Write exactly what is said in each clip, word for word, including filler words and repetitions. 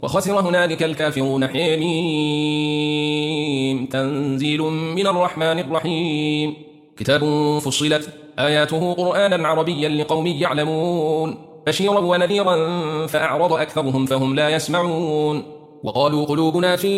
وخسر هنالك الكافرون. حميم تنزيل من الرحمن الرحيم. كتاب فصلت آياته قرآنا عربيا لقوم يعلمون بشيرا ونذيرا فأعرض أكثرهم فهم لا يسمعون. وقالوا قلوبنا في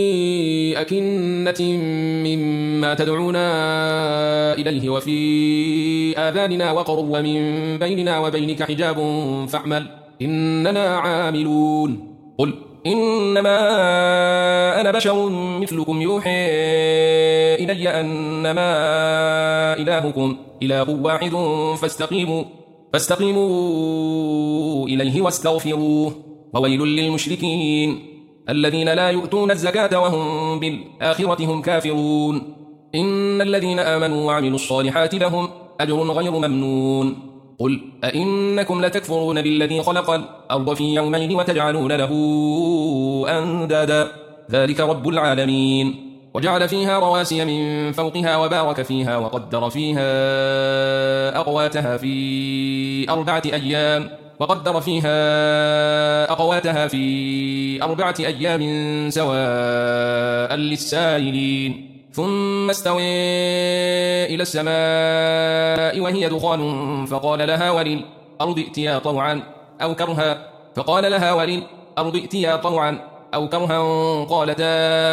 أكنة مما تدعونا إليه وفي آذاننا وقر ومن بيننا وبينك حجاب فاعمل إننا عاملون. قل إنما أنا بشر مثلكم يوحي إلي أنما إلهكم إله واحد فاستقيموا, فاستقيموا إليه واستغفروه. وويل للمشركين الذين لا يؤتون الزكاة وهم بالآخرة هم كافرون. إن الذين آمنوا وعملوا الصالحات لهم أجر غير ممنون. قل أئنكم لتكفرون بالذي خلق الأرض في يومين وتجعلون له أندادا ذلك رب العالمين. وجعل فيها رواسي من فوقها وبارك فيها وقدر فيها أقواتها في أربعة أيام وقدر فيها أقواتها في أربعة أيام سواء للسائلين. ثم استوى إلى السماء وهي دخان فقال لها وللأرض ائتيا طوعا أو كرها فقال لها وللأرض ائتيا طوعا أو كرها قالتا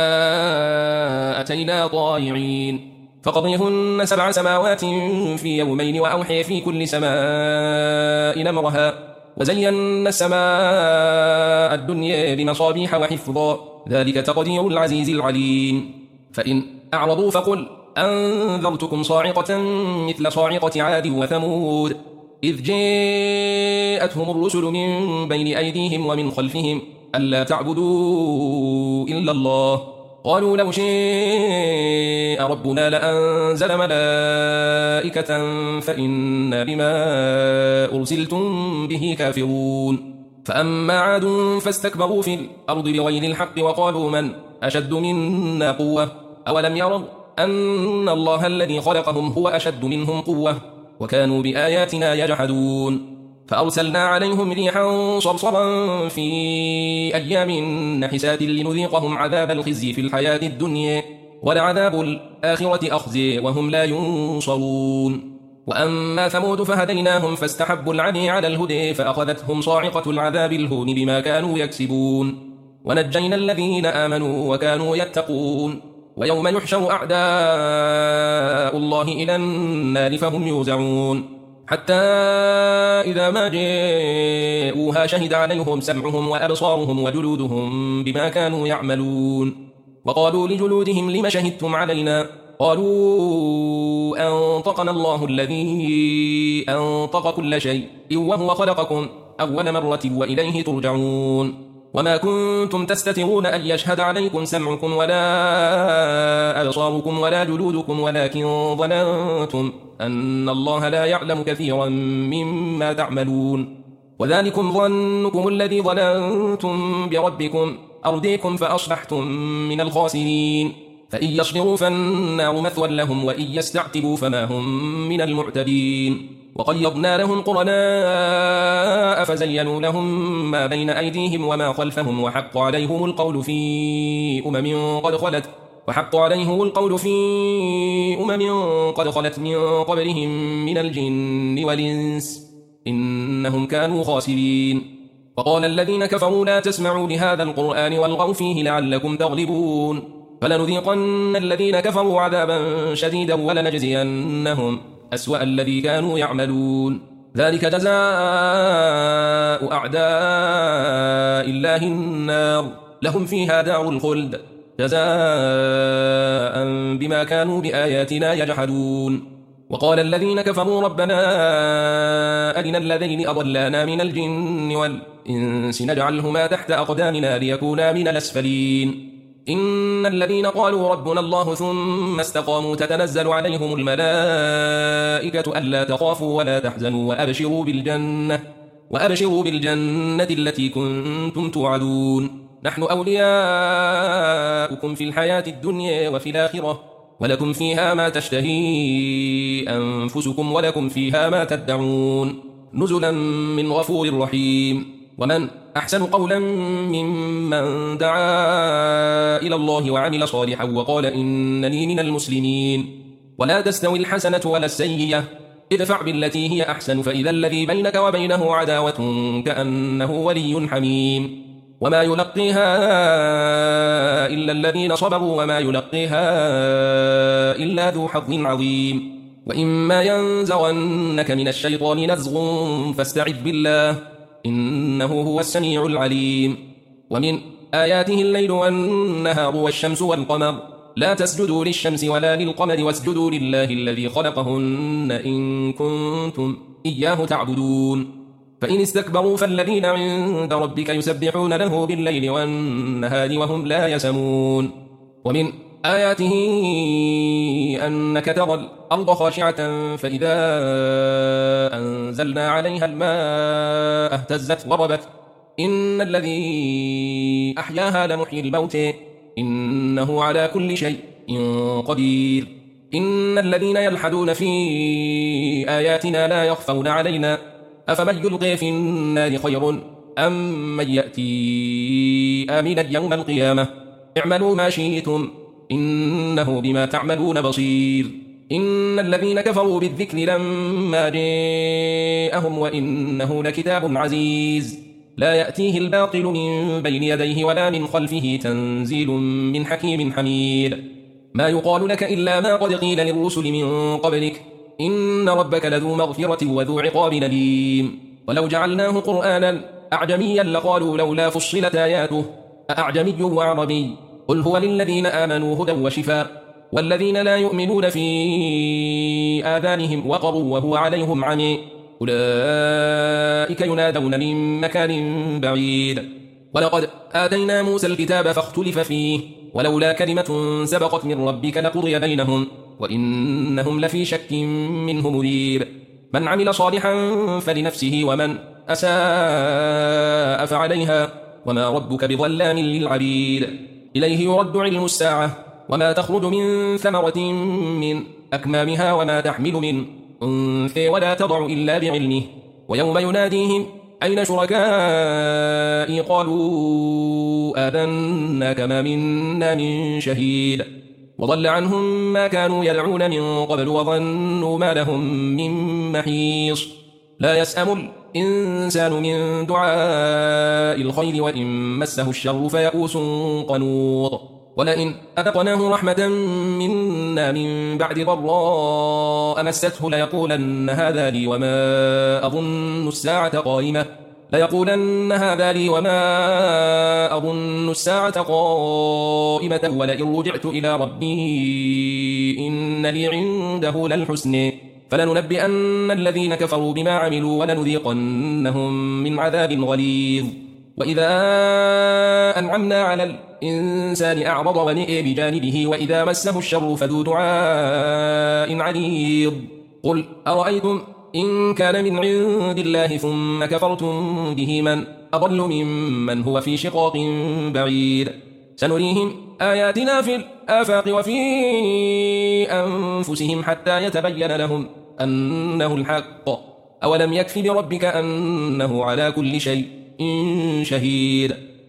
أتينا طائعين. فقضيهن سبع سماوات في يومين وأوحي في كل سماء أمرها وزينا السماء الدنيا بمصابيح وحفظا ذلك تقدير العزيز العليم. فإن أعرضوا فقل أنذرتكم صاعقة مثل صاعقة عاد وثمود إذ جاءتهم الرسل من بين أيديهم ومن خلفهم ألا تعبدوا إلا الله قالوا لو شاء ربنا لأنزل ملائكة فإنا بما أرسلتم به كافرون. فأما عاد فاستكبروا في الأرض بغير الحق وقالوا من أشد منا قوة أولم يروا أن الله الذي خلقهم هو أشد منهم قوة وكانوا بآياتنا يجحدون. فأرسلنا عليهم ريحا صرصرا في أيام نحسات لنذيقهم عذاب الخزي في الحياة الدنيا ولعذاب الآخرة أخزي وهم لا ينصرون. وأما ثمود فهديناهم فاستحبوا العمي على الهدى فأخذتهم صاعقة العذاب الهون بما كانوا يكسبون. ونجينا الذين آمنوا وكانوا يتقون. ويوم يحشر أعداء الله إلى النار فهم يوزعون حتى إذا ما جاءوها شهد عليهم سمعهم وأبصارهم وجلودهم بما كانوا يعملون. وقالوا لجلودهم لم شهدتم علينا قالوا أنطقنا الله الذي أنطق كل شيء وهو خلقكم أول مرة وإليه ترجعون. وما كنتم تستترون أن يشهد عليكم سمعكم ولا أبصاركم ولا جلودكم ولكن ظننتم أن الله لا يعلم كثيرا مما تعملون. وذلكم ظنكم الذي ظننتم بربكم أرديكم فأصبحتم من الخاسرين. فإن يصبروا فالنار مثوى لهم وإن يستعتبوا فما هم من المعتدين. وقيضنا لهم قرناء فزينوا لهم ما بين أيديهم وما خلفهم وحق عليهم القول في أمم قد خلت وحق عليهم القول في أمم قد خلت من قبلهم من الجن والإنس إنهم كانوا خاسرين. وقال الذين كفروا لا تسمعوا لهذا القرآن والغوا فيه لعلكم تغلبون. فلنذيقن الذين كفروا عذابا شديدا ولنجزينهم أسوأ الذي كانوا يعملون. ذلك جزاء أعداء الله النار لهم فيها دار الخلد جزاء بما كانوا بآياتنا يجحدون. وقال الذين كفروا ربنا أرنا الذين أضلانا من الجن والإنس نجعلهما تحت أقدامنا ليكونا من الأسفلين. إن الذين قالوا ربنا الله ثم استقاموا تتنزل عليهم الملائكة ألا تخافوا ولا تحزنوا وأبشروا بالجنة وأبشروا بالجنة التي كنتم توعدون. نحن أولياؤكم في الحياة الدنيا وفي الآخرة ولكم فيها ما تشتهي أنفسكم ولكم فيها ما تدعون نزلا من غفور رحيم. ومن أحسن قولا ممن ممن دعا إلى الله وعمل صالحا وقال إنني من المسلمين. ولا تستوي الحسنة ولا السيئة، ادفع بالتي هي أحسن فإذا الذي بينك وبينه عداوة كأنه ولي حميم. وما يلقيها إلا الذين صبروا وما يلقيها إلا ذو حظ عظيم. وإما ينزغنك من الشيطان نزغ فاستعذ بالله إنه هو السميع العليم. ومن آياته الليل والنهار والشمس والقمر لا تسجدوا للشمس ولا للقمر واسجدوا لله الذي خلقهن إن كنتم إياه تعبدون. فإن استكبروا فالذين عند ربك يسبحون له بالليل والنهار وهم لا يسمون. ومن آياته أنك ترى الأرض خاشعة فإذا أنزلنا عليها الماء اهتزت وربت إن الذي أحياها لمحيي الموت إنه على كل شيء قدير. إن الذين يلحدون في آياتنا لا يخفون علينا أفمن يلقي في النار خير أم من يأتي آمنا يوم القيامة اعملوا ما شئتم إنه بما تعملون بصير. إن الذين كفروا بالذكر لما جاءهم وإنه لكتاب عزيز لا يأتيه الباطل من بين يديه ولا من خلفه تنزيل من حكيم حميد. ما يقال لك إلا ما قد قيل للرسل من قبلك إن ربك لذو مغفرة وذو عقاب أليم. ولو جعلناه قرآنا أعجميا لقالوا لولا فصلت آياته أأعجمي وعربي قل هو للذين آمنوا هدى وشفاء والذين لا يؤمنون في آذانهم وقر وهو عليهم عمي أولئك ينادون من مكان بعيد. ولقد آتينا موسى الكتاب فاختلف فيه ولولا كلمة سبقت من ربك لقضي بينهم وإنهم لفي شك منه مريب. من عمل صالحا فلنفسه ومن أساء فعليها وما ربك بظلام للعبيد. إليه يرد علم الساعة وما تخرج من ثمرة من أكمامها وما تحمل من أنثى ولا تضع إلا بعلمه. ويوم يناديهم أين شركائي قالوا آذنا كما منا من شهيد. وضل عنهم ما كانوا يدعون من قبل وظنوا ما لهم من محيص. لا يسأم الإنسان من دعاء الخير وإن مسه الشر فيئوس قنوط. ولئن أذقناه رحمة منا من بعد ضراء مسته ليقولن هذا لي وما أظن الساعة قائمة ليقولن هذا لي وما أظن الساعة قائمة ولئن رجعت إلى ربي إن لي عنده للحسن فلننبئن الذين كفروا بما عملوا ولنذيقنهم من عذاب غليظ. وإذا أنعمنا على الإنسان أعرض ونئ بجانبه وإذا مسه الشر فذو دعاء عريض. قل أرأيتم إن كان من عند الله ثم كفرتم به من أضل ممن هو في شقاق بعيد. سنريهم آياتنا في الآفاق وفي أنفسهم حتى يتبين لهم أنه الحق. أولم يكف بربك أنه على كل شيء شهيد.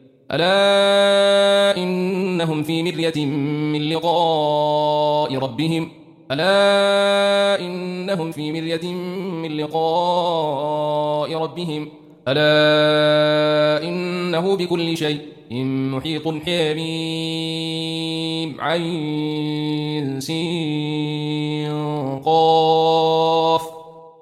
ألا إنهم في مرية من لقاء ربهم ألا إنهم في مرية من لقاء ربهم ألا إنه بكل شيء محيط حميم. عين سين قاف